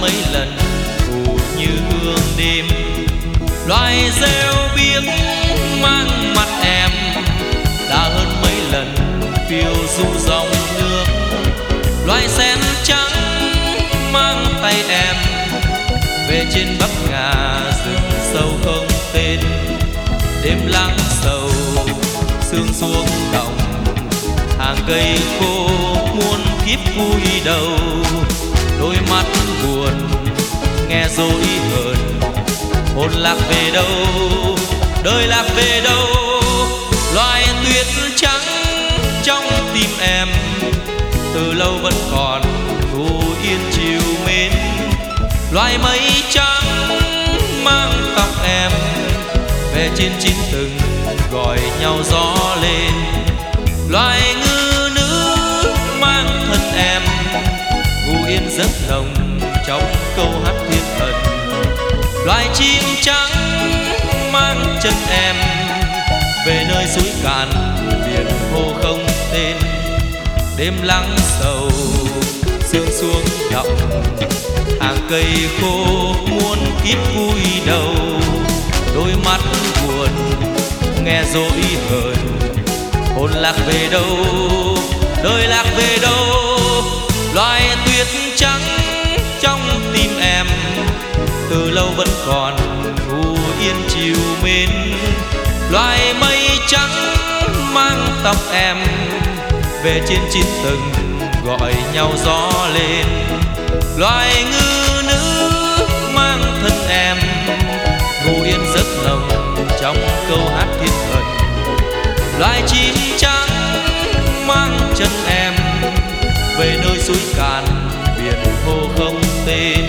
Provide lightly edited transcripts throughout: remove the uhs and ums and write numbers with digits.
mấy lần phù như hương đêm. Loài rêu biếc mang mặt em đã hơn mấy lần phiêu du dòng nước. Loài sen trắng mang tay em về trên Bắc Ngà rừng sâu không tên. Đêm lắng sầu sương xuống đồng, hàng cây khô muôn kiếp vui đầu. Đôi mắt buồn nghe dối hờn, hồn lạc về đâu, đời lạc về đâu. Loài tuyết trắng trong tim em từ lâu vẫn còn ngủ yên chiều mến. Loài mây trắng mang tóc em về trên chín từng gọi nhau gió lên. Loài ngư nữ mang thân em ngủ yên giấc nồng trong câu hát thiên thần. Loài chim trắng mang chân em về nơi suối cạn biển hồ không tên. Đêm lắng sầu sương xuống động, hàng cây khô muôn kiếp vui đầu. Đôi mắt buồn nghe dối hờn, hồn lạc về đâu, đời lạc về đâu. Loài tuyết trắng trong tim em từ lâu vẫn còn ngủ yên chiều mến. Loài mây trắng mang tóc em về trên chín tầng gọi nhau gió lên. Loài ngư nữ mang thân em ngủ yên giấc nồng trong câu hát thiên thần. Loài chim trắng mang chân em về nơi suối cạn biển hồ không tên.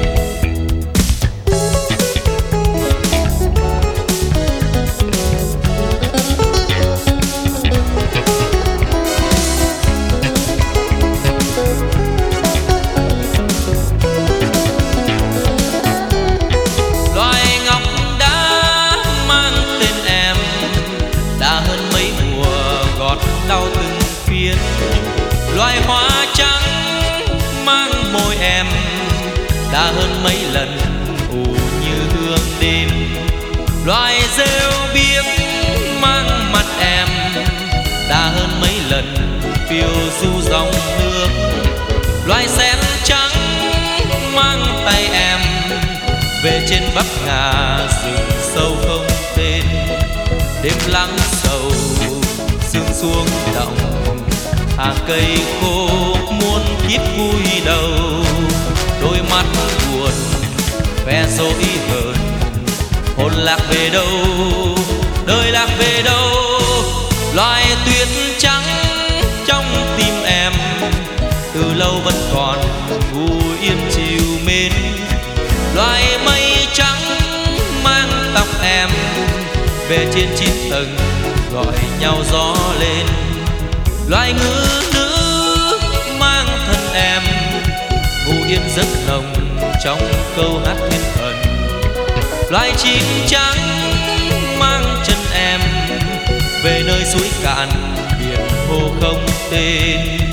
Đau từng phiến. Loài hoa trắng mang môi em đã hơn mấy lần ủ như hương đêm. Loài rêu biếc mang mặt em đã hơn mấy lần phiêu du dòng nước. Loài sen trắng mang tay em về trên Bắc Ngà rừng sâu không tên. Đêm lắng sầu sương xuống động, hàng cây khô muôn kiếp vui đầu. Đôi mắt buồn ve dối hờn, hồn lạc về đâu, đời lạc về đâu. Loài tuyết trắng trong tim em từ lâu vẫn còn ngủ yên chiều mến. Loài mây trắng mang tóc em về trên chín tầng gọi nhau gió lên. Loài ngư nữ mang thân em ngủ yên giấc nồng trong câu hát thiên thần. Loài chim trắng mang chân em về nơi suối cạn biển hồ không tên.